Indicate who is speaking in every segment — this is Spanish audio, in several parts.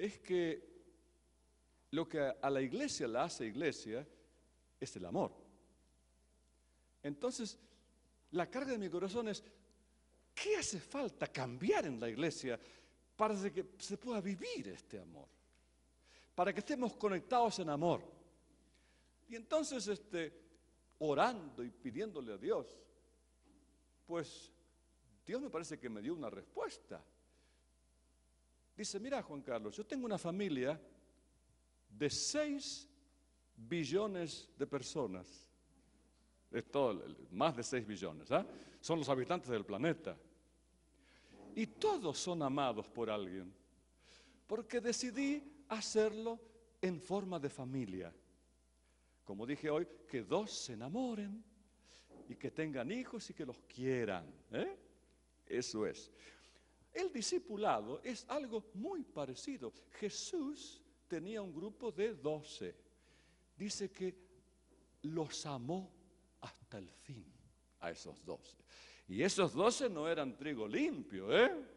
Speaker 1: es que lo que a la iglesia la hace iglesia es el amor. Entonces, la carga de mi corazón es, ¿qué hace falta cambiar en la iglesia para que se pueda vivir este amor? Para que estemos conectados en amor. Y entonces, orando y pidiéndole a Dios, pues Dios me parece que me dio una respuesta. Dice, mira Juan Carlos, yo tengo una familia de 6 billones de personas. Es todo, más de 6 billones, ¿eh? Son los habitantes del planeta. Y todos son amados por alguien. Porque decidí hacerlo en forma de familia. Como dije hoy, que 2 se enamoren y que tengan hijos y que los quieran. Eso es. El discipulado es algo muy parecido. Jesús tenía un grupo de 12. Dice que los amó hasta el fin a esos 12. Y esos 12 no eran trigo limpio,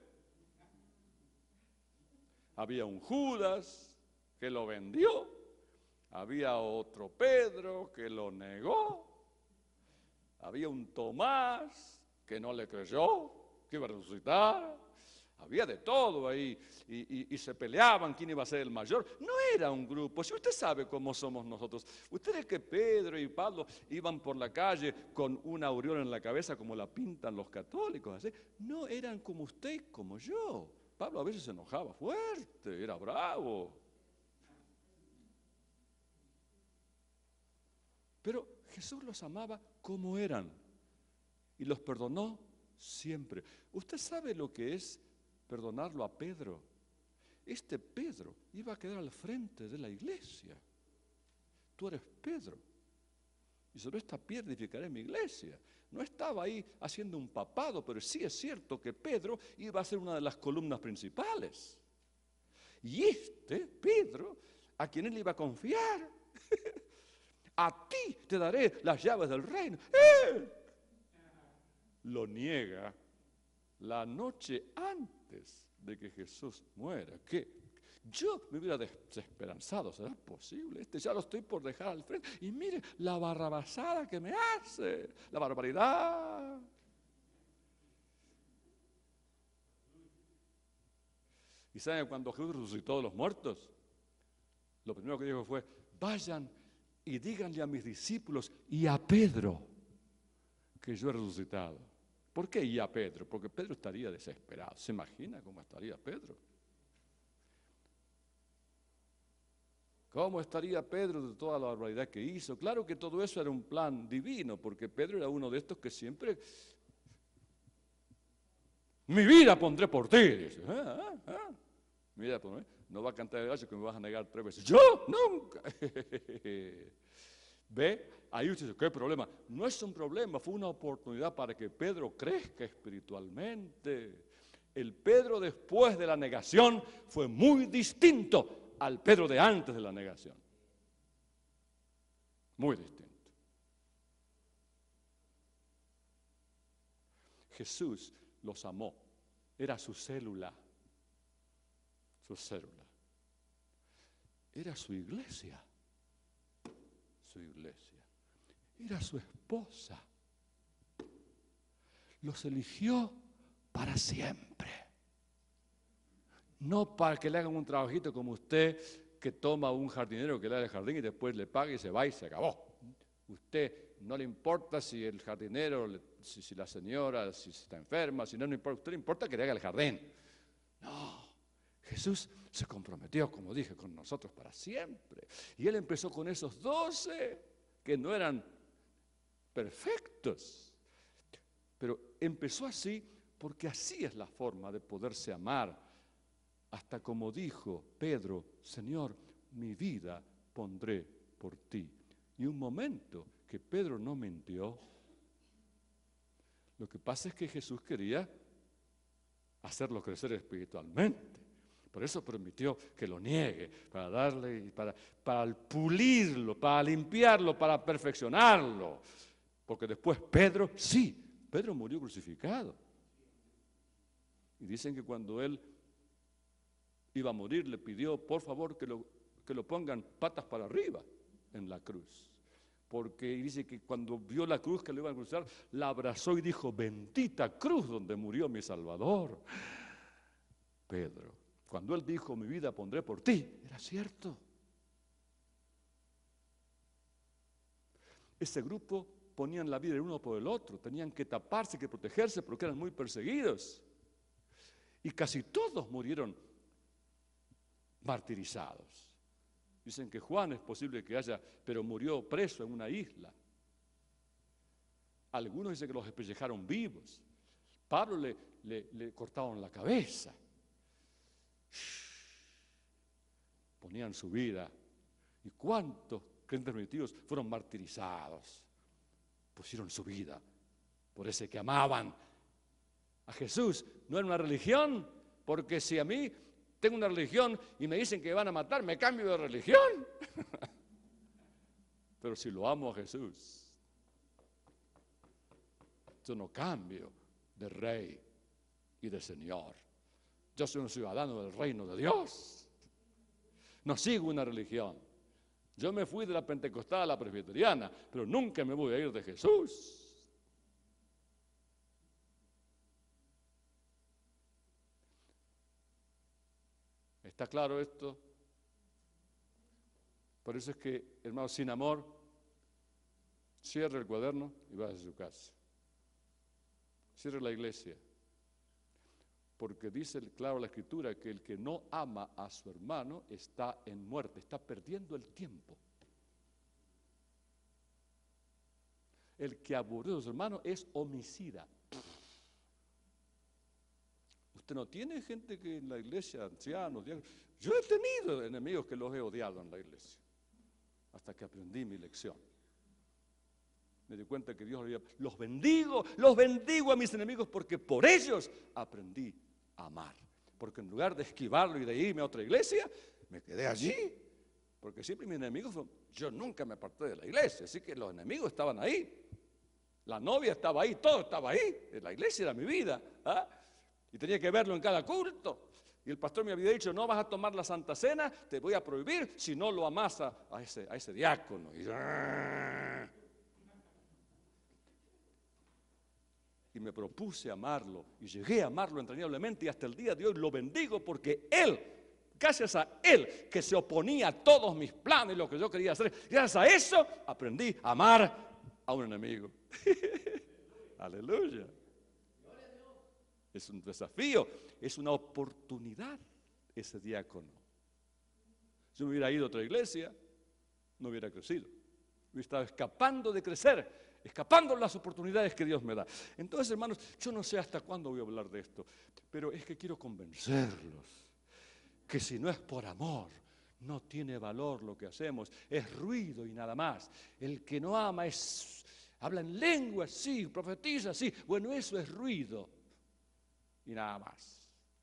Speaker 1: Había un Judas que lo vendió, había otro Pedro que lo negó, había un Tomás que no le creyó, que iba a resucitar. Había de todo ahí y se peleaban quién iba a ser el mayor. No era un grupo. Si usted sabe cómo somos nosotros, ustedes que Pedro y Pablo iban por la calle con una aureola en la cabeza como la pintan los católicos, así, no eran como usted y como yo. Pablo a veces se enojaba fuerte, era bravo. Pero Jesús los amaba como eran y los perdonó siempre. ¿Usted sabe lo que es perdonarlo a Pedro? Este Pedro iba a quedar al frente de la iglesia. Tú eres Pedro, y sobre esta piedra edificaré mi iglesia. No estaba ahí haciendo un papado, pero sí es cierto que Pedro iba a ser una de las columnas principales. Y Pedro, a quien él iba a confiar, a ti te daré las llaves del reino. Él lo niega la noche antes de que Jesús muera. ¿Qué? Yo me hubiera desesperanzado. ¿Será posible? Ya lo estoy por dejar al frente. Y mire la barrabasada que me hace. La barbaridad. ¿Y saben cuando Jesús resucitó de los muertos? Lo primero que dijo fue, vayan y díganle a mis discípulos y a Pedro que yo he resucitado. ¿Por qué y a Pedro? Porque Pedro estaría desesperado. ¿Se imagina cómo estaría Pedro? ¿Cómo estaría Pedro de toda la barbaridad que hizo? Claro que todo eso era un plan divino, porque Pedro era uno de estos que siempre, mi vida pondré por ti, dice. Mi vida pondré. No va a cantar el gallo que me vas a negar 3 veces. ¡Yo nunca! ¿Ve? Ahí usted dice, ¿qué problema? No es un problema, fue una oportunidad para que Pedro crezca espiritualmente. El Pedro después de la negación fue muy distinto al Pedro de antes de la negación. Muy distinto. Jesús los amó. Era su célula. Su célula. Era su iglesia. Su iglesia. Era su esposa. Los eligió para siempre. No para que le hagan un trabajito como usted, que toma un jardinero que le da el jardín y después le paga y se va y se acabó. Usted no le importa si el jardinero, si la señora, si está enferma, si no le importa. Usted le importa que le haga el jardín. No, Jesús se comprometió, como dije, con nosotros para siempre. Y Él empezó con esos 12 que no eran perfectos. Pero empezó así porque así es la forma de poderse amar. Hasta como dijo Pedro, Señor, mi vida pondré por ti. Y un momento que Pedro no mintió. Lo que pasa es que Jesús quería hacerlo crecer espiritualmente. Por eso permitió que lo niegue, para darle, para pulirlo, para limpiarlo, para perfeccionarlo. Porque después Pedro murió crucificado. Y dicen que cuando él iba a morir, le pidió por favor que lo pongan patas para arriba en la cruz. Porque dice que cuando vio la cruz que lo iban a cruzar, la abrazó y dijo: bendita cruz donde murió mi Salvador. Pedro, cuando él dijo: mi vida pondré por ti, era cierto. Ese grupo ponían la vida el uno por el otro, tenían que taparse, que protegerse porque eran muy perseguidos. Y casi todos murieron martirizados. Dicen que Juan es posible que haya, pero murió preso en una isla. Algunos dicen que los despellejaron vivos. Pablo le cortaron la cabeza. Ponían su vida. ¿Y cuántos creyentes primitivos fueron martirizados? Pusieron su vida por ese que amaban a Jesús. No era una religión, porque si a mí tengo una religión y me dicen que me van a matar, me cambio de religión. Pero si lo amo a Jesús, yo no cambio de rey y de señor. Yo soy un ciudadano del reino de Dios. No sigo una religión. Yo me fui de la pentecostal a la presbiteriana, pero nunca me voy a ir de Jesús. ¿Está claro esto? Por eso es que, hermano, sin amor, cierre el cuaderno y vaya a su casa. Cierre la iglesia. Porque dice claro la Escritura que el que no ama a su hermano está en muerte, está perdiendo el tiempo. El que aborrece a su hermano es homicida. Usted no tiene gente que en la iglesia, ancianos, yo he tenido enemigos que los he odiado en la iglesia, hasta que aprendí mi lección. Me di cuenta que Dios los bendigo a mis enemigos, porque por ellos aprendí a amar. Porque en lugar de esquivarlo y de irme a otra iglesia, me quedé allí. Porque siempre mis enemigos, yo nunca me aparté de la iglesia, así que los enemigos estaban ahí. La novia estaba ahí, todo estaba ahí. La iglesia era mi vida, ¿ah? Y tenía que verlo en cada culto. Y el pastor me había dicho: no vas a tomar la Santa Cena, te voy a prohibir si no lo amas a ese diácono. Y me propuse amarlo, y llegué a amarlo entrañablemente, y hasta el día de hoy lo bendigo, porque él, gracias a él, que se oponía a todos mis planes, lo que yo quería hacer, gracias a eso aprendí a amar a un enemigo. Aleluya. Es un desafío, es una oportunidad ese diácono. Si me hubiera ido a otra iglesia, no hubiera crecido. Hubiera estado escapando de crecer, escapando de las oportunidades que Dios me da. Entonces, hermanos, yo no sé hasta cuándo voy a hablar de esto, pero es que quiero convencerlos que si no es por amor, no tiene valor lo que hacemos, es ruido y nada más. El que no ama habla en lenguas, sí, profetiza, sí, bueno, eso es ruido y nada más.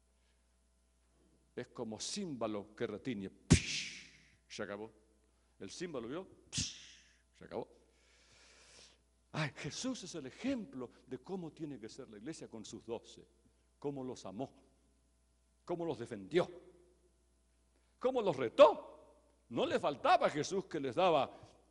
Speaker 1: Es como címbalo que retiñe, se acabó. El címbalo vio, se acabó. Ay, Jesús es el ejemplo de cómo tiene que ser la iglesia con sus 12, cómo los amó, cómo los defendió, cómo los retó. No le faltaba a Jesús que les daba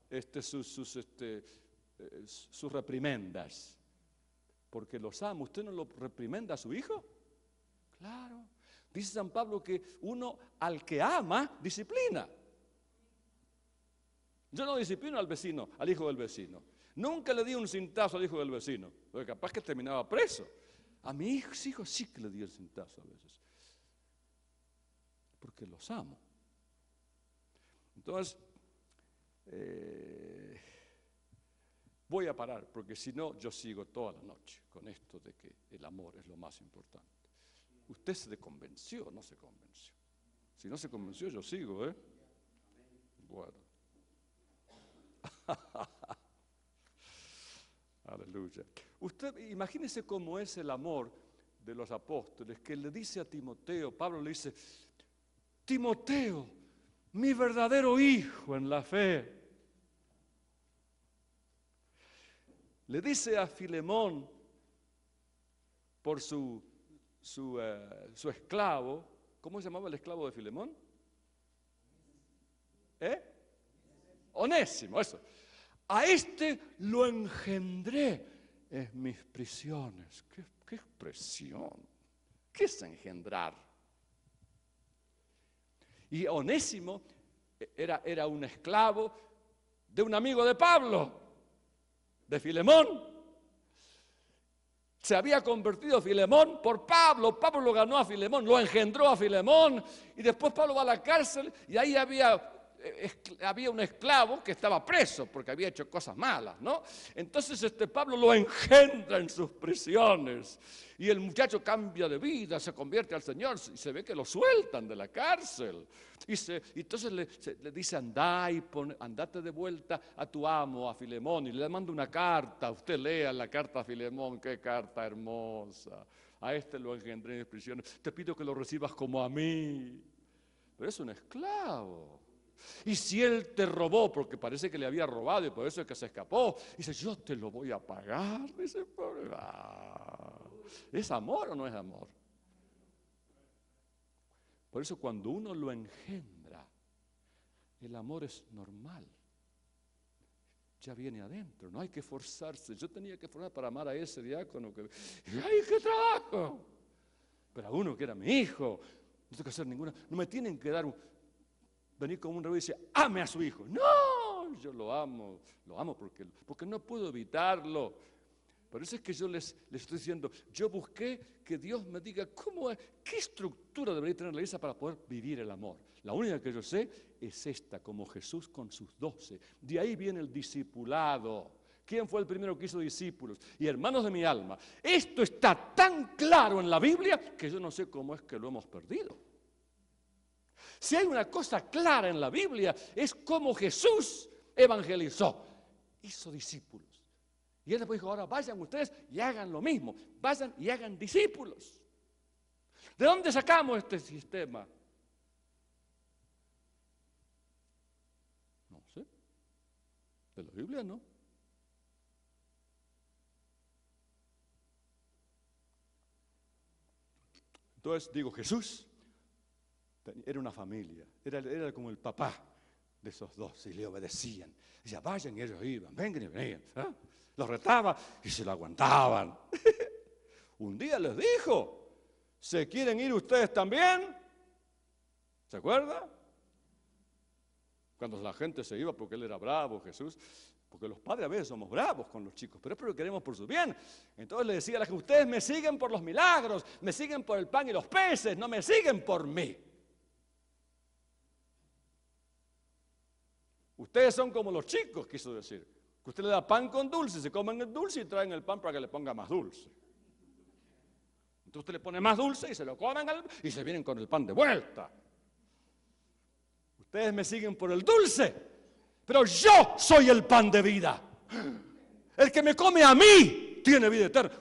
Speaker 1: sus reprimendas, porque los ama. ¿Usted no lo reprimenda a su hijo? Claro. Dice San Pablo que uno al que ama, disciplina. Yo no disciplino al vecino, al hijo del vecino. Nunca le di un cintazo al hijo del vecino, porque capaz que terminaba preso. A mis hijos sí que le di el cintazo a veces, porque los amo. Entonces, voy a parar, porque si no, yo sigo toda la noche con esto de que el amor es lo más importante. Usted se convenció, no se convenció. Si no se convenció, yo sigo, ¿eh? Bueno. Aleluya. Usted imagínese cómo es el amor de los apóstoles, que le dice a Timoteo, Pablo le dice: Timoteo, mi verdadero hijo en la fe. Le dice a Filemón, por su esclavo, ¿Cómo se llamaba el esclavo de Filemón? Onésimo, eso. A este lo engendré en mis prisiones. ¿Qué expresión? ¿Qué es engendrar? Y Onésimo era un esclavo de un amigo de Pablo, de Filemón. Se había convertido Filemón por Pablo. Pablo lo ganó a Filemón, lo engendró a Filemón. Y después Pablo va a la cárcel y ahí había un esclavo que estaba preso porque había hecho cosas malas, ¿no? Entonces Pablo lo engendra en sus prisiones y el muchacho cambia de vida, se convierte al Señor y se ve que lo sueltan de la cárcel. Y entonces le dice: andate de vuelta a tu amo, a Filemón, y le manda una carta. Usted lea la carta a Filemón, qué carta hermosa. A este lo engendré en mis prisiones, te pido que lo recibas como a mí. Pero es un esclavo. Y si él te robó, porque parece que le había robado y por eso es que se escapó, dice: yo te lo voy a pagar. Dice: ¿es amor o no es amor? Por eso cuando uno lo engendra, el amor es normal. Ya viene adentro, no hay que forzarse. Yo tenía que forzar para amar a ese diácono ¡ay, qué trabajo! Pero a uno que era mi hijo, no tengo que hacer ninguna, no me tienen que dar venir como un rey y decir: ame a su hijo. No, yo lo amo porque no puedo evitarlo. Por eso es que yo les estoy diciendo, yo busqué que Dios me diga qué estructura debería tener la iglesia para poder vivir el amor. La única que yo sé es esta, como Jesús con sus 12. De ahí viene el discipulado. ¿Quién fue el primero que hizo discípulos? Y hermanos de mi alma, esto está tan claro en la Biblia que yo no sé cómo es que lo hemos perdido. Si hay una cosa clara en la Biblia, es cómo Jesús evangelizó, hizo discípulos. Y él después dijo: ahora vayan ustedes y hagan lo mismo, vayan y hagan discípulos. ¿De dónde sacamos este sistema? No sé, de la Biblia no. Entonces digo, Jesús era una familia, era como el papá de esos dos, y le obedecían. Decía: vayan, y ellos iban, vengan y venían. Los retaba y se lo aguantaban. Un día les dijo: ¿se quieren ir ustedes también? ¿Se acuerda? Cuando la gente se iba porque él era bravo, Jesús, porque los padres a veces somos bravos con los chicos, pero es porque queremos por su bien. Entonces le decía a la gente: ustedes me siguen por los milagros, me siguen por el pan y los peces, no me siguen por mí. Ustedes son como los chicos, quiso decir, que usted le da pan con dulce, se comen el dulce y traen el pan para que le ponga más dulce. Entonces usted le pone más dulce y se lo comen y se vienen con el pan de vuelta. Ustedes me siguen por el dulce, pero yo soy el pan de vida. El que me come a mí tiene vida eterna.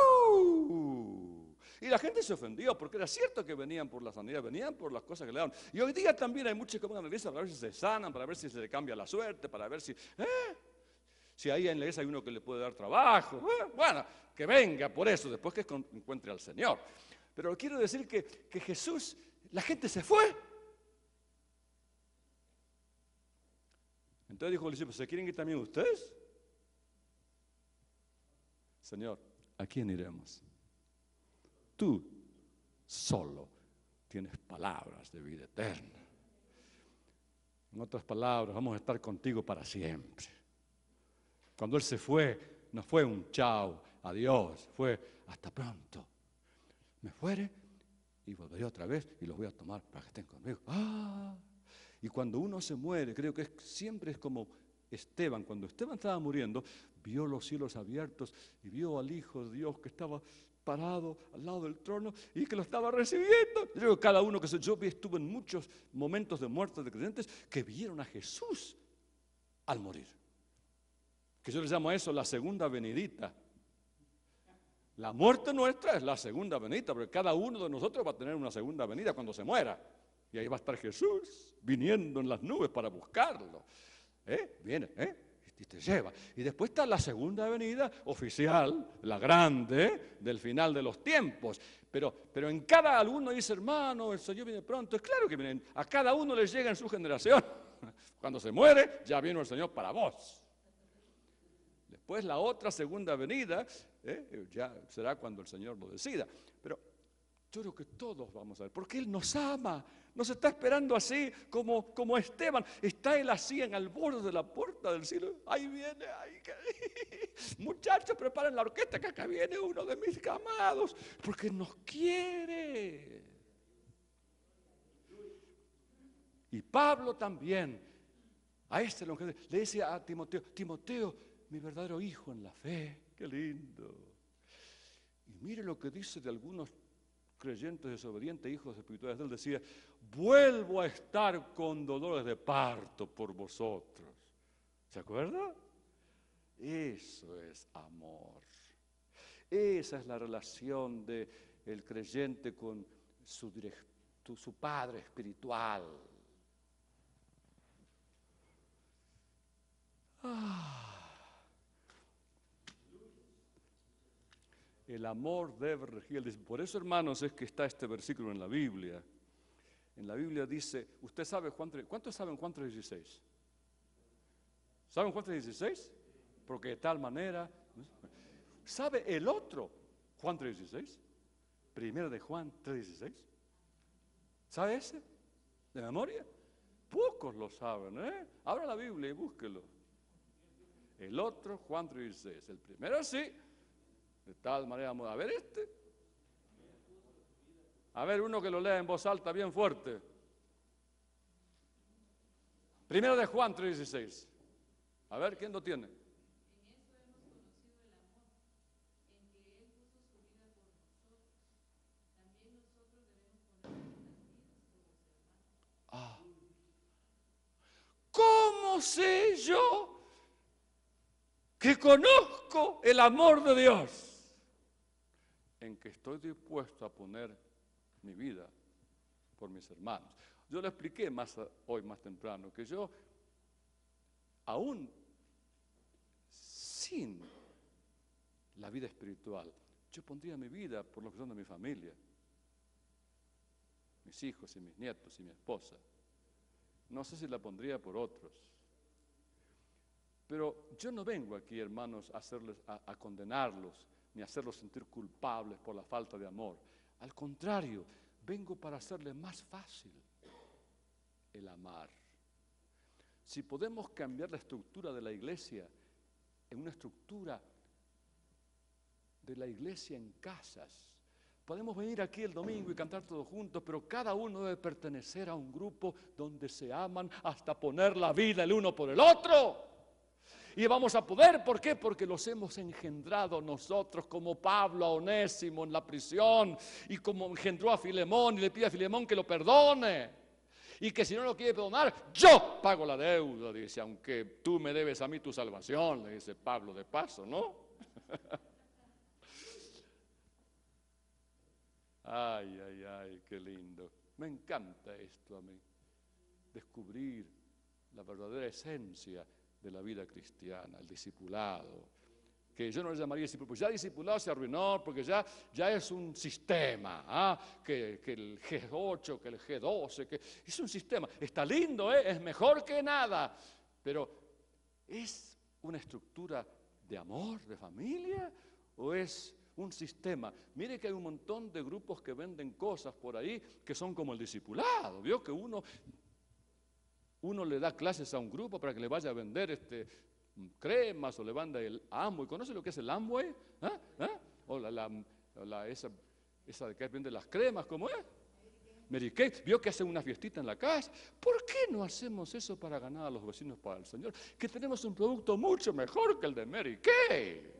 Speaker 1: Y la gente se ofendió porque era cierto que venían por la sanidad, venían por las cosas que le daban. Y hoy día también hay muchos que van a la iglesia para ver si se sanan, para ver si se le cambia la suerte, para ver si ahí en la iglesia hay uno que le puede dar trabajo. Bueno, que venga por eso, después que encuentre al Señor. Pero quiero decir que Jesús, la gente se fue. Entonces dijo el discípulo: ¿se quieren ir también ustedes? Señor, ¿a quién iremos? Tú solo tienes palabras de vida eterna. En otras palabras, vamos a estar contigo para siempre. Cuando Él se fue, no fue un chao, adiós, fue hasta pronto. Me fuere y volveré otra vez y los voy a tomar para que estén conmigo. Y cuando uno se muere, creo que siempre es como Esteban. Cuando Esteban estaba muriendo, vio los cielos abiertos y vio al Hijo de Dios que estaba parado al lado del trono y que lo estaba recibiendo. Yo creo que cada uno yo estuve en muchos momentos de muerte de creyentes que vieron a Jesús al morir. Que yo le llamo a eso la segunda venidita. La muerte nuestra es la segunda venida, porque cada uno de nosotros va a tener una segunda venida cuando se muera. Y ahí va a estar Jesús viniendo en las nubes para buscarlo. Viene, y te lleva. Y después está la segunda venida oficial, la grande, del final de los tiempos. Pero en cada alguno dice, hermano, el Señor viene pronto. Es claro que vienen, a cada uno le llega en su generación. Cuando se muere, ya vino el Señor para vos. Después la otra segunda venida, ya será cuando el Señor lo decida. Pero yo creo que todos vamos a ver, porque Él nos ama, nos está esperando así como Esteban. Está Él así en el borde de la puerta del cielo. Ahí viene, muchachos, preparen la orquesta, que acá viene uno de mis amados, porque nos quiere. Y Pablo también, a este le decía a Timoteo, mi verdadero hijo en la fe, qué lindo. Y mire lo que dice de algunos creyentes desobedientes, hijos espirituales. Él decía, vuelvo a estar con dolores de parto por vosotros. ¿Se acuerda? Eso es amor. Esa es la relación del creyente con su padre espiritual. El amor debe regir. Por eso, hermanos, es que está este versículo en la Biblia. En la Biblia dice, usted sabe ¿cuántos saben Juan 3:16? ¿Saben Juan 3:16? Porque de tal manera, ¿sabe el otro Juan 3:16? Primero de Juan 3:16. ¿Sabe ese? ¿De memoria? Pocos lo saben, ¿eh? Abra la Biblia y búsquelo. El otro Juan 3:16. El primero sí. De tal manera, vamos a ver este. A ver, uno que lo lea en voz alta, bien fuerte. Primero de Juan 3:16. A ver, ¿quién lo tiene? ¿Cómo sé yo que conozco el amor de Dios? En que estoy dispuesto a poner mi vida por mis hermanos. Yo le expliqué hoy más temprano que yo, aún sin la vida espiritual, yo pondría mi vida por lo que son de mi familia, mis hijos y mis nietos y mi esposa. No sé si la pondría por otros. Pero yo no vengo aquí, hermanos, a condenarlos, ni hacerlos sentir culpables por la falta de amor. Al contrario, vengo para hacerles más fácil el amar. Si podemos cambiar la estructura de la iglesia en una estructura de la iglesia en casas, podemos venir aquí el domingo y cantar todos juntos, pero cada uno debe pertenecer a un grupo donde se aman hasta poner la vida el uno por el otro. Y vamos a poder, ¿por qué? Porque los hemos engendrado nosotros, como Pablo a Onésimo en la prisión, y como engendró a Filemón, y le pide a Filemón que lo perdone, y que si no lo quiere perdonar, yo pago la deuda, dice, aunque tú me debes a mí tu salvación, le dice Pablo de paso, ¿no? Ay, qué lindo. Me encanta esto a mí, descubrir la verdadera esencia de la vida cristiana, el discipulado, que yo no le llamaría discipulado, pues ya discipulado se arruinó, porque ya es un sistema, que el G8, que el G12, que es un sistema, está lindo, es mejor que nada, pero ¿es una estructura de amor, de familia, o es un sistema? Mire que hay un montón de grupos que venden cosas por ahí que son como el discipulado, vio que uno le da clases a un grupo para que le vaya a vender cremas, o le manda el Amway. ¿Conoce lo que es el Amway? O esa de que vende las cremas, ¿cómo es? Mary Kay. Vio que hacen una fiestita en la casa. ¿Por qué no hacemos eso para ganar a los vecinos para el Señor? Que tenemos un producto mucho mejor que el de Mary Kay.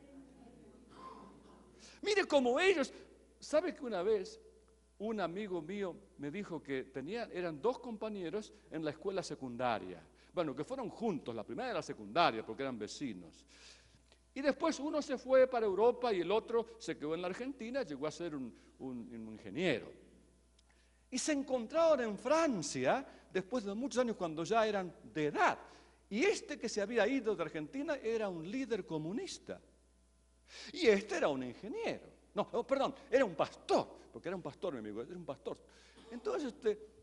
Speaker 1: Mire cómo ellos. ¿Sabe que una vez un amigo mío me dijo que eran dos compañeros en la escuela secundaria? Bueno, que fueron juntos, la primera de la secundaria, porque eran vecinos. Y después uno se fue para Europa y el otro se quedó en la Argentina, llegó a ser un ingeniero. Y se encontraron en Francia, después de muchos años, cuando ya eran de edad. Y este que se había ido de Argentina era un líder comunista. Y este era un ingeniero. No, perdón, era un pastor, porque era un pastor, mi amigo, era un pastor. Entonces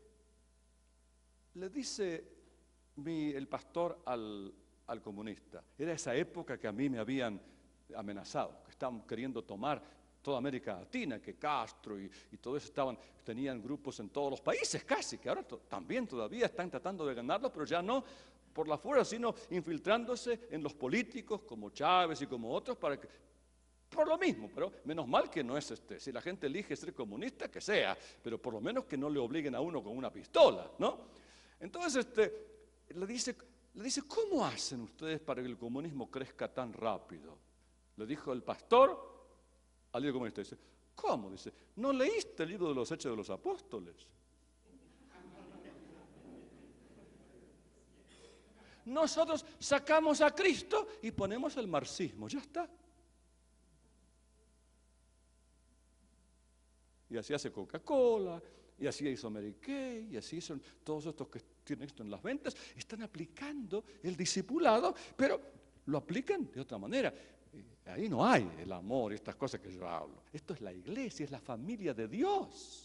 Speaker 1: le dice el pastor al comunista, era esa época que a mí me habían amenazado, que estaban queriendo tomar toda América Latina, que Castro y todo eso tenían grupos en todos los países casi, que ahora también todavía están tratando de ganarlo, pero ya no por la fuerza, sino infiltrándose en los políticos como Chávez y como otros por lo mismo, pero menos mal que no es si la gente elige ser comunista, que sea, pero por lo menos que no le obliguen a uno con una pistola, ¿no? Entonces le dice, ¿cómo hacen ustedes para que el comunismo crezca tan rápido? Le dijo el pastor al líder comunista, dice, ¿cómo? Dice, ¿no leíste el libro de los Hechos de los Apóstoles? Nosotros sacamos a Cristo y ponemos el marxismo, ya está. Y así hace Coca-Cola, y así hizo Mary Kay, y así son todos estos que tienen esto en las ventas, están aplicando el discipulado, pero lo aplican de otra manera. Ahí no hay el amor y estas cosas que yo hablo. Esto es la iglesia, es la familia de Dios.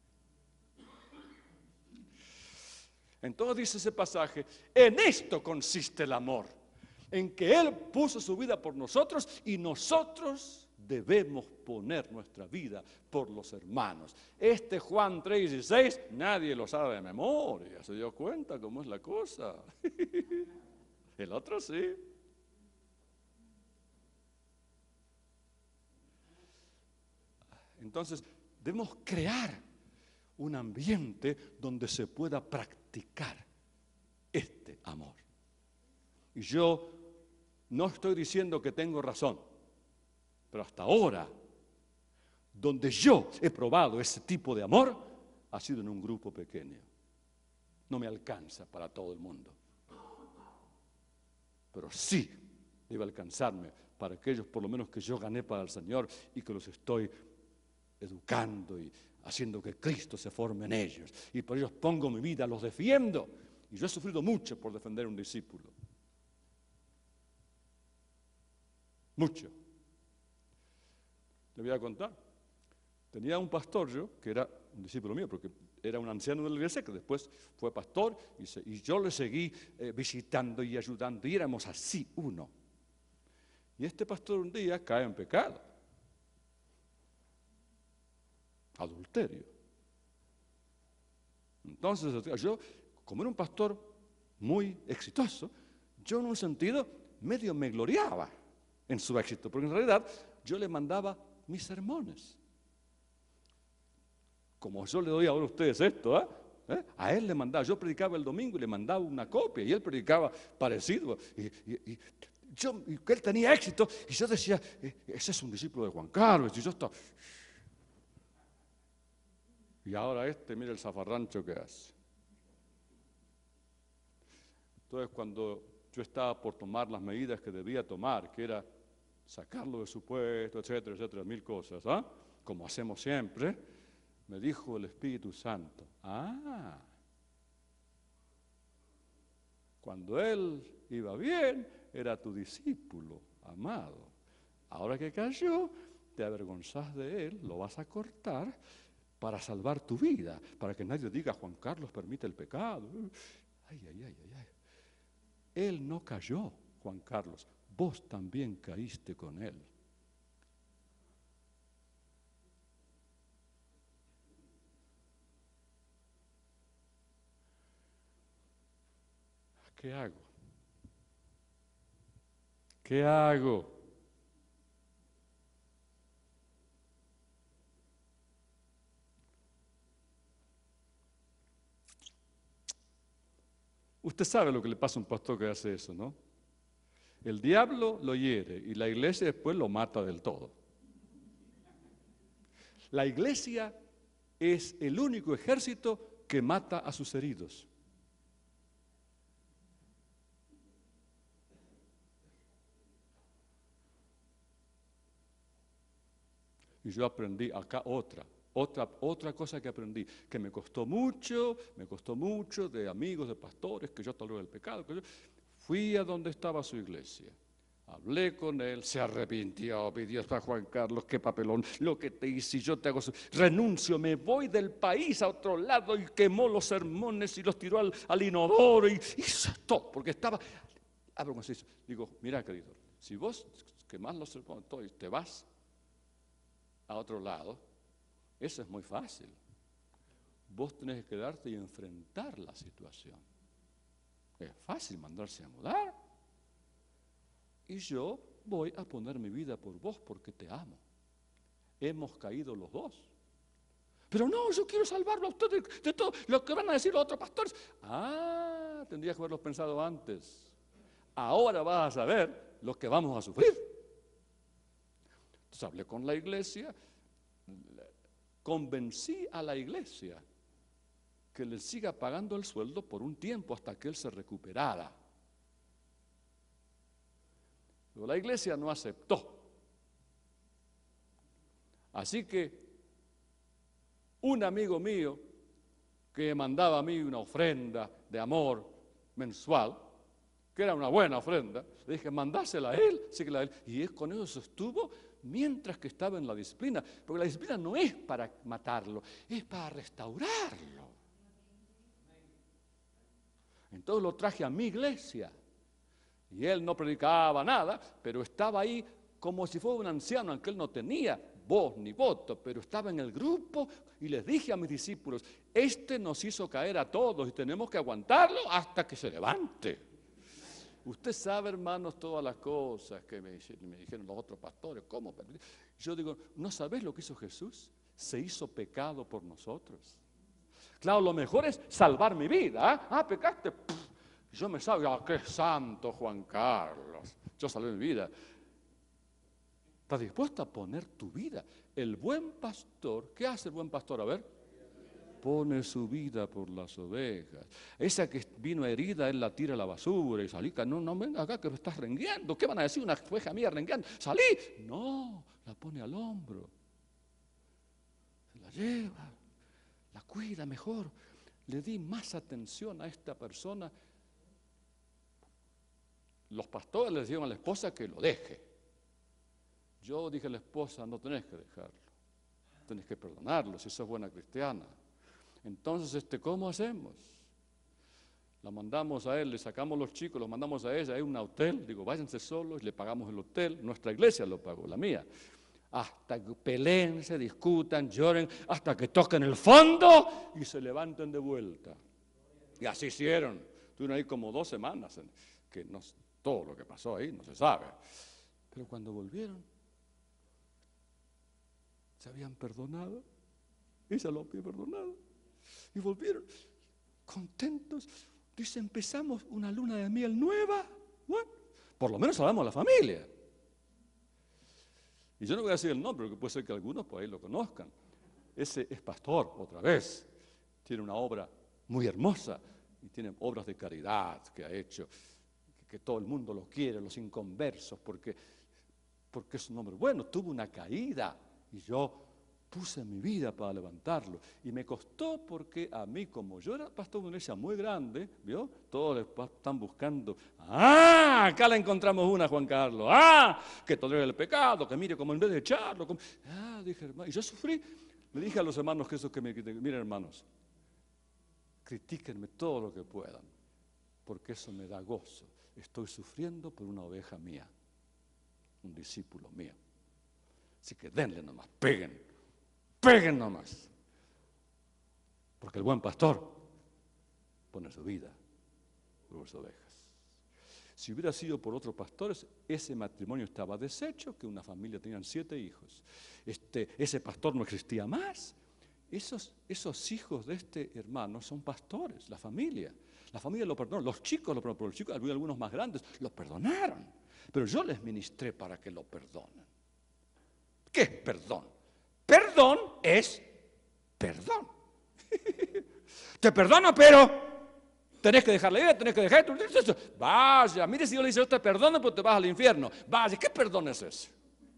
Speaker 1: Entonces dice ese pasaje, en esto consiste el amor, en que Él puso su vida por nosotros y nosotros debemos poner nuestra vida por los hermanos. Juan 3:16, nadie lo sabe de memoria, ¿se dio cuenta cómo es la cosa? El otro sí. Entonces, debemos crear un ambiente donde se pueda practicar este amor. Y yo no estoy diciendo que tengo razón, pero hasta ahora, donde yo he probado ese tipo de amor, ha sido en un grupo pequeño. No me alcanza para todo el mundo. Pero sí debe alcanzarme para aquellos por lo menos que yo gané para el Señor y que los estoy educando y haciendo que Cristo se forme en ellos. Y por ellos pongo mi vida, los defiendo. Y yo he sufrido mucho por defender a un discípulo. Mucho. Le voy a contar. Tenía un pastor yo, que era un discípulo mío, porque era un anciano de la iglesia, que después fue pastor, y yo le seguí visitando y ayudando, y éramos así uno. Y este pastor un día cae en pecado. Adulterio. Entonces yo, como era un pastor muy exitoso, yo en un sentido medio me gloriaba en su éxito, porque en realidad yo le mandaba mis sermones. Como yo le doy ahora a ustedes esto, a él le mandaba, yo predicaba el domingo y le mandaba una copia, y él predicaba parecido, y él tenía éxito, y yo decía, ese es un discípulo de Juan Carlos, y yo estaba... Y ahora mira el zafarrancho que hace. Entonces, cuando yo estaba por tomar las medidas que debía tomar, que era sacarlo de su puesto, etcétera, etcétera, mil cosas, como hacemos siempre, me dijo el Espíritu Santo, cuando él iba bien, era tu discípulo, amado. Ahora que cayó, te avergonzás de él, lo vas a cortar para salvar tu vida, para que nadie diga, Juan Carlos permite el pecado. Ay. Él no cayó, Juan Carlos, vos también caíste con él. ¿Qué hago? ¿Qué hago? Usted sabe lo que le pasa a un pastor que hace eso, ¿no? El diablo lo hiere y la iglesia después lo mata del todo. La iglesia es el único ejército que mata a sus heridos. Y yo aprendí acá otra cosa que aprendí, que me costó mucho de amigos, de pastores, que yo tolero el pecado, Fui a donde estaba su iglesia. Hablé con él, se arrepintió, pidió a Juan Carlos, qué papelón, lo que te hice, yo te hago, renuncio, me voy del país a otro lado, y quemó los sermones y los tiró al inodoro y hizo todo, porque estaba, abro un ejercicio, digo, mira querido, si vos quemás los sermones y te vas a otro lado, eso es muy fácil. Vos tenés que quedarte y enfrentar la situación. Es fácil mandarse a mudar. Y yo voy a poner mi vida por vos porque te amo. Hemos caído los dos. Pero no, yo quiero salvarlo a usted de todo lo que van a decir los otros pastores. Ah, tendrías que haberlo pensado antes. Ahora vas a saber lo que vamos a sufrir. Entonces hablé con la iglesia, convencí a la iglesia que le siga pagando el sueldo por un tiempo hasta que él se recuperara. Pero la iglesia no aceptó. Así que un amigo mío que mandaba a mí una ofrenda de amor mensual, que era una buena ofrenda, le dije, mandásela a él, síguela a él. Y con eso sostuvo mientras que estaba en la disciplina. Porque la disciplina no es para matarlo, es para restaurarlo. Entonces lo traje a mi iglesia. Y él no predicaba nada, pero estaba ahí como si fuera un anciano, aunque él no tenía voz ni voto, pero estaba en el grupo y les dije a mis discípulos, este nos hizo caer a todos y tenemos que aguantarlo hasta que se levante. Usted sabe, hermanos, todas las cosas que me dijeron los otros pastores. ¿Cómo? Yo digo, ¿no sabés lo que hizo Jesús? Se hizo pecado por nosotros. Claro, lo mejor es salvar mi vida. Pecaste. Yo me salgo, qué santo Juan Carlos, yo salvé mi vida. ¿Estás dispuesto a poner tu vida? El buen pastor, ¿qué hace el buen pastor? A ver, pone su vida por las ovejas. Esa que vino herida, él la tira a la basura y salí, no venga acá que me estás rengueando. ¿Qué van a decir? Una oveja mía rengueando. Salí. No, la pone al hombro. Se la lleva, la cuida mejor. Le di más atención a esta persona. Los pastores le dijeron a la esposa que lo deje. Yo dije a la esposa, no tenés que dejarlo, tenés que perdonarlo si sos buena cristiana. Entonces, ¿cómo hacemos? La mandamos a él, le sacamos los chicos, los mandamos a ella, hay un hotel, digo, váyanse solos, le pagamos el hotel, nuestra iglesia lo pagó, la mía. Hasta que peleen, se discutan, lloren, hasta que toquen el fondo y se levanten de vuelta. Y así hicieron. Estuvieron ahí como 2 semanas, que no, todo lo que pasó ahí no se sabe. Pero cuando volvieron, se habían perdonado, ella lo había perdonado, y volvieron contentos. Dice, empezamos una luna de miel nueva. Bueno, por lo menos salvamos a la familia. Y yo no voy a decir el nombre, porque puede ser que algunos por ahí lo conozcan. Ese es pastor, otra vez. Tiene una obra muy hermosa y tiene obras de caridad que ha hecho, que todo el mundo lo quiere, los inconversos, porque es un hombre bueno. Tuvo una caída y yo puse mi vida para levantarlo. Y me costó porque a mí, como yo era pastor de una iglesia muy grande, ¿vio? Todos están buscando, acá la encontramos una, Juan Carlos, que tolera el pecado, que mire como en vez de echarlo, dije, hermano, y yo sufrí. Le dije a los hermanos que miren hermanos, critíquenme todo lo que puedan, porque eso me da gozo. Estoy sufriendo por una oveja mía, un discípulo mío. Así que denle nomás, peguen nomás. Porque el buen pastor pone su vida por las ovejas. Si hubiera sido por otros pastores, ese matrimonio estaba deshecho, que una familia tenían 7 hijos. Ese pastor no existía más. Esos hijos de este hermano son pastores, la familia. La familia lo perdonó, los chicos lo perdonaron, los chicos, algunos más grandes, lo perdonaron. Pero yo les ministré para que lo perdonen. ¿Qué es perdón? Perdón es perdón. Te perdono, pero tenés que dejar la vida, tenés que dejar esto. Vaya, mire, si yo le dice, yo te perdono, pero te vas al infierno. Vaya, ¿qué perdón es ese?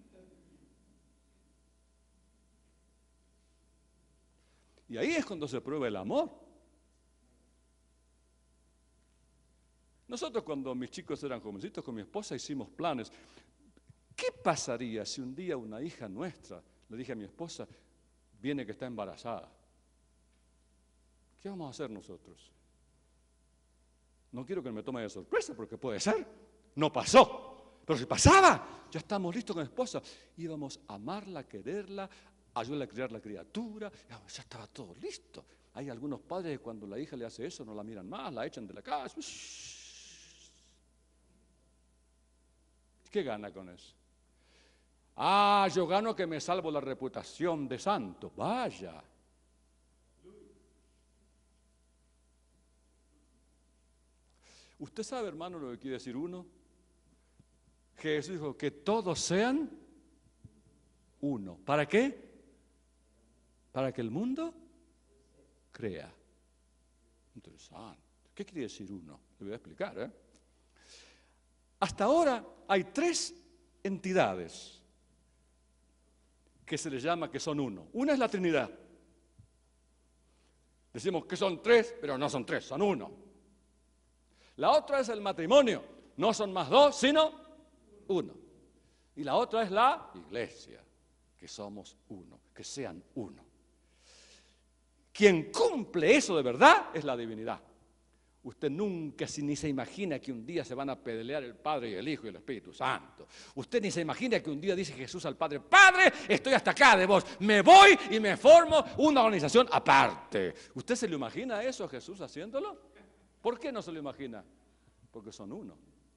Speaker 1: Y ahí es cuando se prueba el amor. Nosotros cuando mis chicos eran jovencitos con mi esposa hicimos planes. ¿Qué pasaría si un día una hija nuestra, le dije a mi esposa, viene que está embarazada? ¿Qué vamos a hacer nosotros? No quiero que me tome de sorpresa porque puede ser. No pasó. Pero si pasaba, ya estamos listos con mi esposa. Íbamos a amarla, quererla, ayudarle a criar la criatura. Ya estaba todo listo. Hay algunos padres que cuando la hija le hace eso no la miran más, la echan de la casa. ¿Qué gana con eso? Ah, yo gano que me salvo la reputación de santo. Vaya. ¿Usted sabe, hermano, lo que quiere decir uno? Jesús dijo que todos sean uno. ¿Para qué? Para que el mundo crea. Interesante. ¿Qué quiere decir uno? Le voy a explicar, ¿eh? Hasta ahora hay 3 entidades que se les llama que son uno. Una es la Trinidad. Decimos que son 3, pero no son 3, son uno. La otra es el matrimonio. No son más 2, sino 1. Y la otra es la iglesia, que somos uno, que sean uno. Quien cumple eso de verdad es la divinidad. Usted nunca ni se imagina que un día se van a pelear el Padre y el Hijo y el Espíritu Santo. Usted ni se imagina que un día dice Jesús al Padre, Padre, estoy hasta acá de vos, me voy y me formo una organización aparte. ¿Usted se lo imagina eso, Jesús haciéndolo? ¿Por qué no se lo imagina? Porque son uno.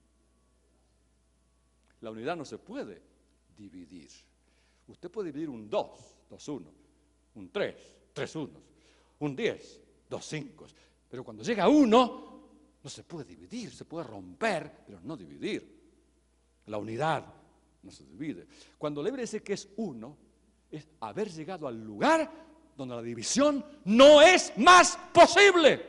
Speaker 1: La unidad no se puede dividir. Usted puede dividir un 2, 2 1, un 3, 3 1, un 10, 2 5. Pero cuando llega uno, no se puede dividir, se puede romper, pero no dividir. La unidad no se divide. Cuando la Biblia dice que es uno, es haber llegado al lugar donde la división no es más posible.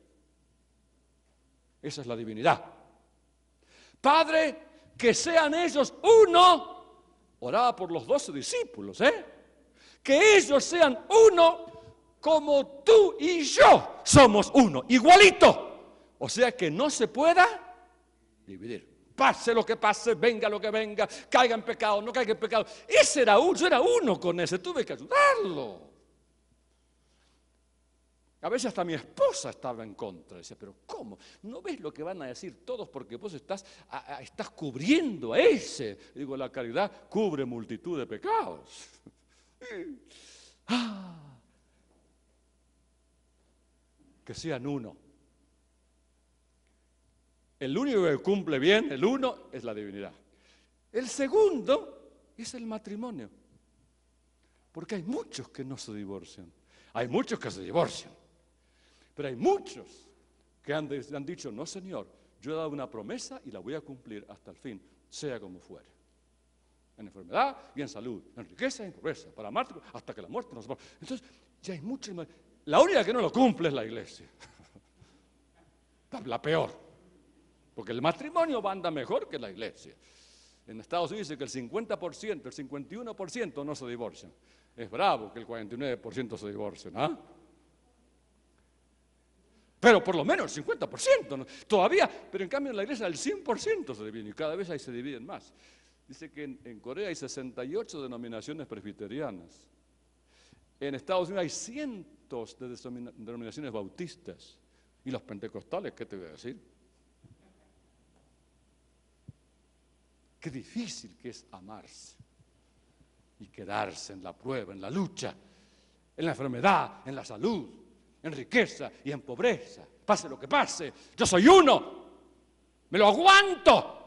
Speaker 1: Esa es la divinidad. Padre, que sean ellos uno. Oraba por los 12 discípulos, que ellos sean uno como tú y yo somos uno, igualito. O sea que no se pueda dividir. Pase lo que pase, venga lo que venga, caiga en pecado, no caiga en pecado. Ese era uno, yo era uno con ese, tuve que ayudarlo. A veces hasta mi esposa estaba en contra. Decía, pero ¿cómo? ¿No ves lo que van a decir todos porque vos estás cubriendo a ese? Digo, la caridad cubre multitud de pecados. Que sean uno. El único que cumple bien, el uno, es la divinidad. El segundo es el matrimonio. Porque hay muchos que no se divorcian. Hay muchos que se divorcian. Pero hay muchos que han dicho, no señor, yo he dado una promesa y la voy a cumplir hasta el fin, sea como fuere. En enfermedad y en salud, en riqueza y en pobreza, para amarte hasta que la muerte nos separe. Entonces, ya hay muchos. La única que no lo cumple es la iglesia. La peor. Porque el matrimonio anda mejor que la iglesia. En Estados Unidos dice que el 50%, el 51% no se divorcian. Es bravo que el 49% se divorcien, ¿ah? Pero por lo menos el 50%, ¿no? Todavía, pero en cambio en la iglesia el 100% se divide y cada vez ahí se dividen más. Dice que en Corea hay 68 denominaciones presbiterianas. En Estados Unidos hay cientos de denominaciones bautistas. ¿Y los pentecostales qué te voy a decir? Qué difícil que es amarse y quedarse en la prueba, en la lucha, en la enfermedad, en la salud, en riqueza y en pobreza. Pase lo que pase, yo soy uno, me lo aguanto.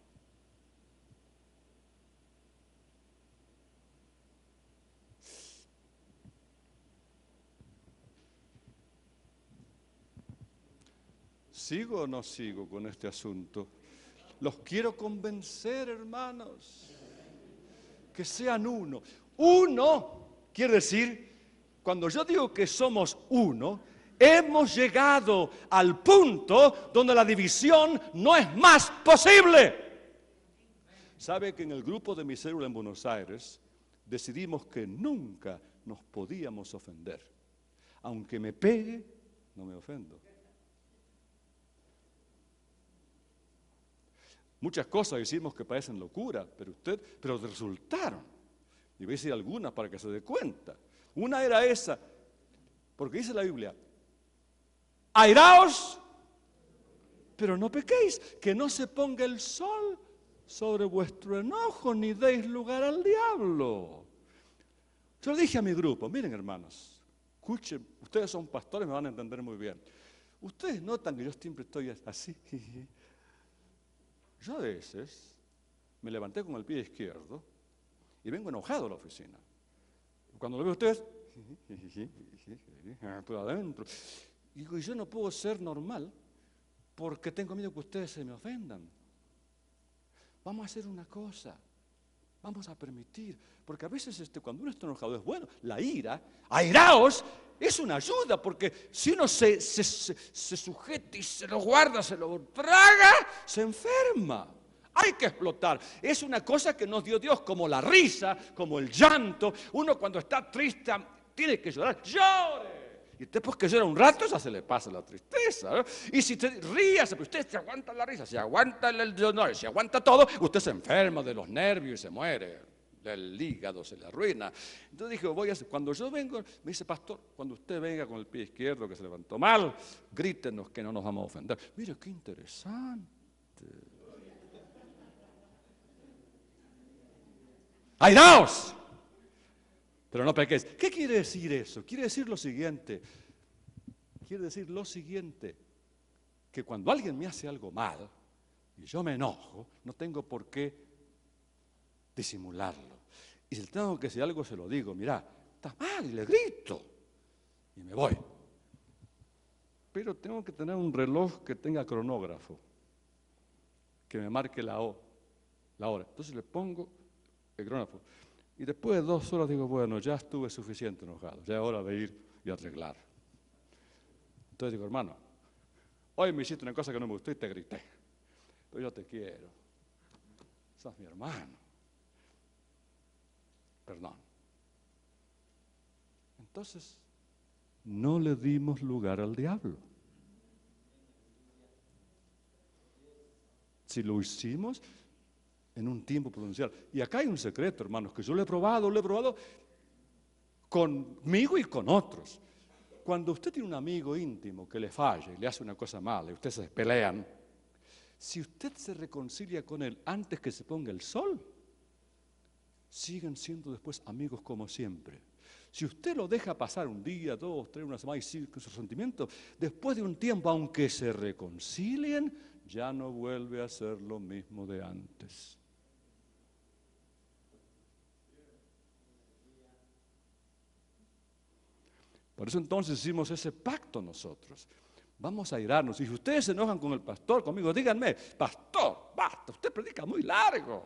Speaker 1: ¿Sigo o no sigo con este asunto? Los quiero convencer, hermanos, que sean uno. Uno quiere decir, cuando yo digo que somos uno, hemos llegado al punto donde la división no es más posible. ¿Sabe que en el grupo de mi célula en Buenos Aires decidimos que nunca nos podíamos ofender? Aunque me pegue, no me ofendo. Muchas cosas hicimos que parecen locura, pero resultaron. Y voy a decir algunas para que se dé cuenta. Una era esa, porque dice la Biblia, airaos, pero no pequéis, que no se ponga el sol sobre vuestro enojo, ni deis lugar al diablo. Yo le dije a mi grupo, miren hermanos, escuchen, ustedes son pastores, me van a entender muy bien. Ustedes notan que yo siempre estoy así. Yo a veces me levanté con el pie izquierdo y vengo enojado a la oficina. Cuando lo veo a ustedes, estoy adentro. Y digo, yo no puedo ser normal porque tengo miedo que ustedes se me ofendan. Vamos a hacer una cosa, vamos a permitir, porque a veces cuando uno está enojado es bueno, la ira, airaos, es una ayuda, porque si uno se sujeta y se lo guarda, se lo traga, se enferma. Hay que explotar. Es una cosa que nos dio Dios, como la risa, como el llanto. Uno cuando está triste tiene que llorar, ¡llore! Y después que llora un rato, ya se le pasa la tristeza, ¿no? Y si te rías, usted se aguanta la risa, se aguanta el honor, se aguanta todo, usted se enferma de los nervios y se muere. El hígado se le arruina. Entonces dije, cuando yo vengo, me dice, pastor, cuando usted venga con el pie izquierdo que se levantó mal, grítenos que no nos vamos a ofender. Mire, qué interesante. ¡Airaos! Pero no pequéis. ¿Qué quiere decir eso? Quiere decir lo siguiente. Que cuando alguien me hace algo mal y yo me enojo, no tengo por qué disimularlo. Y si tengo que decir algo, se lo digo, mirá, estás mal, y le grito. Y me voy. Pero tengo que tener un reloj que tenga cronógrafo, que me marque la hora. Entonces le pongo el cronógrafo. Y después de 2 horas digo, bueno, ya estuve suficiente enojado, ya es hora de ir y arreglar. Entonces digo, hermano, hoy me hiciste una cosa que no me gustó y te grité, pero yo te quiero, sos mi hermano, perdón. Entonces, no le dimos lugar al diablo. Si lo hicimos en un tiempo prudencial. Y acá hay un secreto, hermanos, que yo lo he probado conmigo y con otros. Cuando usted tiene un amigo íntimo que le falla y le hace una cosa mala y ustedes se pelean, si usted se reconcilia con él antes que se ponga el sol, siguen siendo después amigos como siempre. Si usted lo deja pasar un día, 2, 3, una semana y sigue con sus sentimientos, después de un tiempo, aunque se reconcilien, ya no vuelve a ser lo mismo de antes. Por eso entonces hicimos ese pacto nosotros. Vamos a airarnos. Y si ustedes se enojan con el pastor, conmigo, díganme, pastor, basta, usted predica muy largo.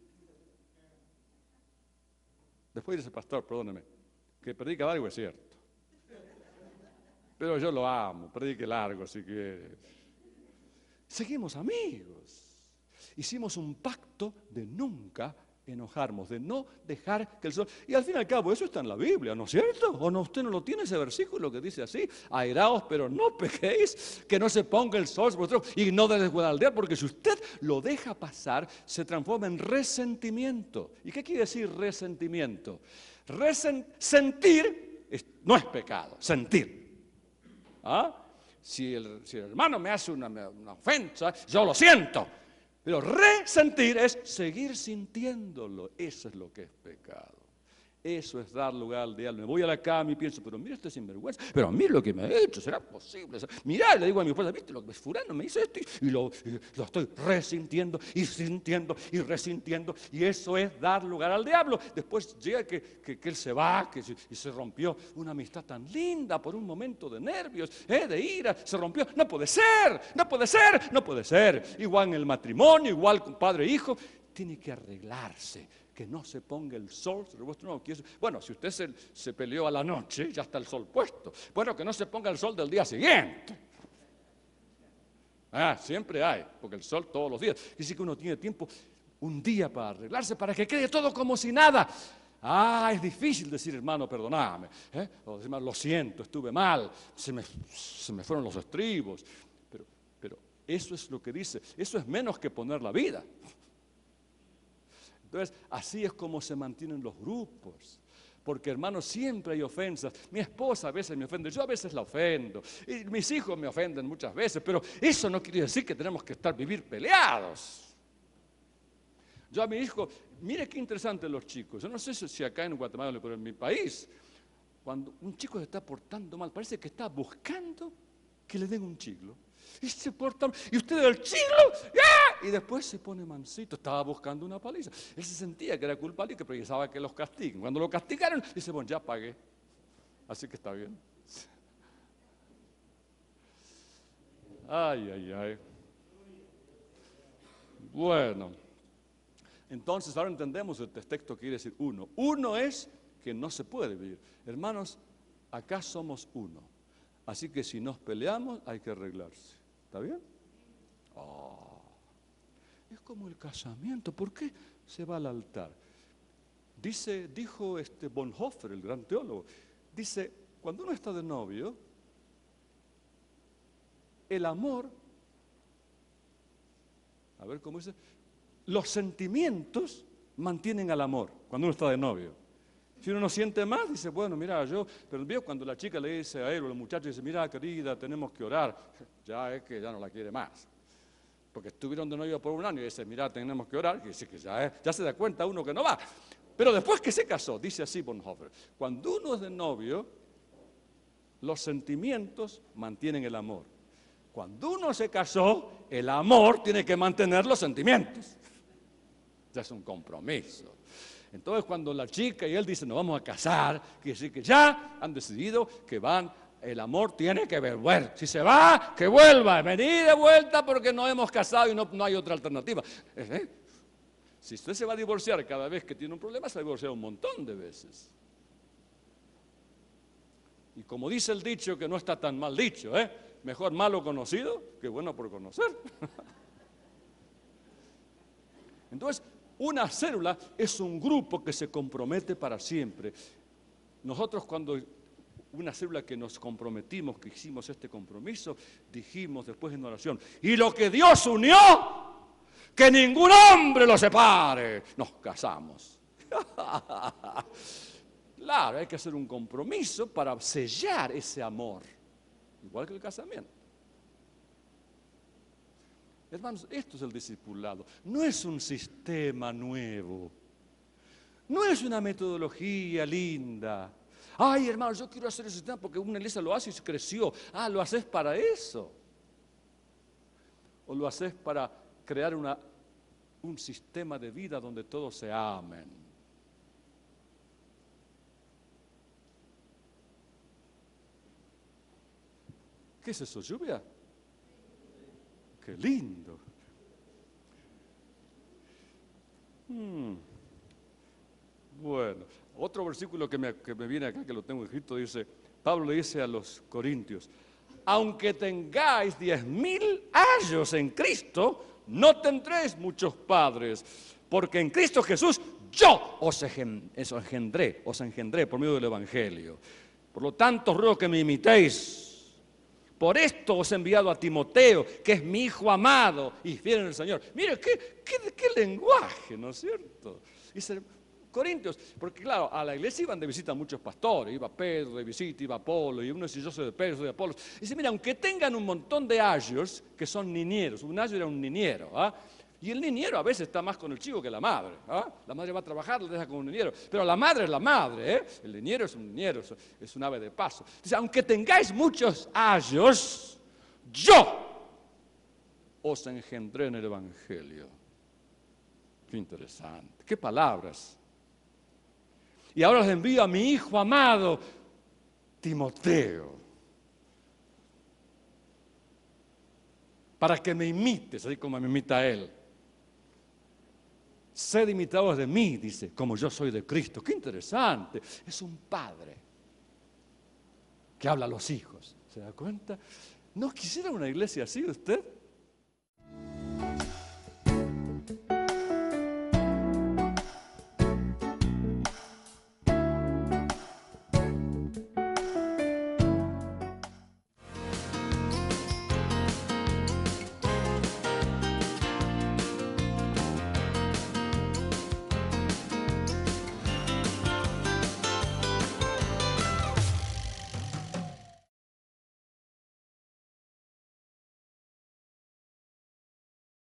Speaker 1: Después dice, pastor, perdóneme, que predica largo es cierto. Pero yo lo amo, predique largo si quiere. Seguimos amigos. Hicimos un pacto de nunca enojarnos, de no dejar que el sol... Y al fin y al cabo, eso está en la Biblia, ¿no es cierto? ¿O no, usted no lo tiene ese versículo que dice así? Airaos, pero no pequéis, que no se ponga el sol sobre vosotros y no deis lugar al diablo, porque si usted lo deja pasar, se transforma en resentimiento. ¿Y qué quiere decir resentimiento? Sentir no es pecado, sentir. ¿Ah? Si el hermano me hace una ofensa, yo lo siento. Pero resentir es seguir sintiéndolo. Eso es lo que es pecado. Eso es dar lugar al diablo. Me voy a la cama y pienso, pero mira este sinvergüenza, pero mira lo que me ha hecho, ¿será posible? Mirá, le digo a mi esposa, ¿viste lo que es fulano? Me hizo esto y lo estoy resintiendo y sintiendo y resintiendo. Y eso es dar lugar al diablo. Después llega que él se va y se rompió una amistad tan linda por un momento de nervios, de ira, se rompió. No puede ser, no puede ser, no puede ser. Igual en el matrimonio, igual con padre e hijo, tiene que arreglarse. Que no se ponga el sol sobre vuestro nuevo. Bueno, si usted se peleó a la noche, ya está el sol puesto. Bueno, que no se ponga el sol del día siguiente. Siempre hay, porque el sol todos los días. Quiere decir que uno tiene tiempo, un día para arreglarse, para que quede todo como si nada. Es difícil decir, hermano, perdoname. O decir, lo siento, estuve mal, se me fueron los estribos. Pero Eso es lo que dice. Eso es menos que poner la vida. Entonces, así es como se mantienen los grupos. Porque, hermanos, siempre hay ofensas. Mi esposa a veces me ofende, yo a veces la ofendo. Y mis hijos me ofenden muchas veces, pero eso no quiere decir que tenemos que vivir peleados. Yo a mi hijo, mire qué interesante los chicos. Yo no sé si acá en Guatemala, pero en mi país, cuando un chico se está portando mal, parece que está buscando que le den un chiglo. Y se porta mal, y usted el chiglo, ¡ya! Y después se pone mansito, estaba buscando una paliza. Él se sentía que era culpable y que pensaba que los castiguen. Cuando lo castigaron, dice, bueno, ya pagué. Así que está bien. Ay, ay, ay. Bueno, entonces ahora entendemos el texto quiere decir uno. Uno es que no se puede vivir. Hermanos, acá somos uno. Así que si nos peleamos hay que arreglarse. ¿Está bien? Oh, es como el casamiento. ¿Por qué se va al altar? Dijo Bonhoeffer, el gran teólogo, dice, cuando uno está de novio, el amor, a ver cómo dice, los sentimientos mantienen al amor cuando uno está de novio. Si uno no siente más, dice, bueno, mira, pero veo cuando la chica le dice a él o el muchacho dice, mira, querida, tenemos que orar, ya es que ya no la quiere más. Porque estuvieron de novio por un año y dice, mira, tenemos que orar, y dice que ya se da cuenta uno que no va. Pero después que se casó, dice así Bonhoeffer, cuando uno es de novio, los sentimientos mantienen el amor. Cuando uno se casó, el amor tiene que mantener los sentimientos. Ya es un compromiso. Entonces cuando la chica y él dicen nos vamos a casar, quiere decir que ya han decidido que el amor tiene que volver. Si se va, que vuelva, venir de vuelta porque nos hemos casado y no hay otra alternativa. Si usted se va a divorciar cada vez que tiene un problema, se va a divorciar un montón de veces. Y como dice el dicho, que no está tan mal dicho, mejor malo conocido que bueno por conocer. Entonces, una célula es un grupo que se compromete para siempre. Nosotros una célula que nos comprometimos, que hicimos este compromiso, dijimos después en oración, y lo que Dios unió, que ningún hombre lo separe. Nos casamos. Claro, hay que hacer un compromiso para sellar ese amor, igual que el casamiento. Hermanos, esto es el discipulado. No es un sistema nuevo. No es una metodología linda. Ay, hermanos, yo quiero hacer ese sistema porque una iglesia lo hace y se creció. ¿Lo haces para eso? ¿O lo haces para crear un sistema de vida donde todos se amen? ¿Qué es eso, lluvia? ¡Qué lindo! Bueno, otro versículo que me viene acá, que lo tengo escrito, dice, Pablo le dice a los corintios, aunque tengáis 10,000 años en Cristo, no tendréis muchos padres, porque en Cristo Jesús yo os engendré por medio del Evangelio. Por lo tanto, ruego que me imitéis. Por esto os he enviado a Timoteo, que es mi hijo amado y fiel en el Señor. Mire, qué lenguaje, ¿no es cierto? Dice, Corintios, porque claro, a la iglesia iban de visita muchos pastores, iba Pedro de visita, iba Apolo, y uno dice, yo soy de Pedro, soy de Apolo. Dice, mira, aunque tengan un montón de ayos, que son niñeros, un ayo era un niñero, y el niñero a veces está más con el chico que la madre. La madre va a trabajar, lo deja con un niñero. Pero la madre es la madre. El niñero es un niñero, es un ave de paso. Dice, aunque tengáis muchos años, yo os engendré en el Evangelio. Qué interesante. Qué palabras. Y ahora os envío a mi hijo amado, Timoteo, para que me imites, así como me imita él. Sed imitadores de mí, dice, como yo soy de Cristo. Qué interesante. Es un padre que habla a los hijos. ¿Se da cuenta? ¿No quisiera una iglesia así usted?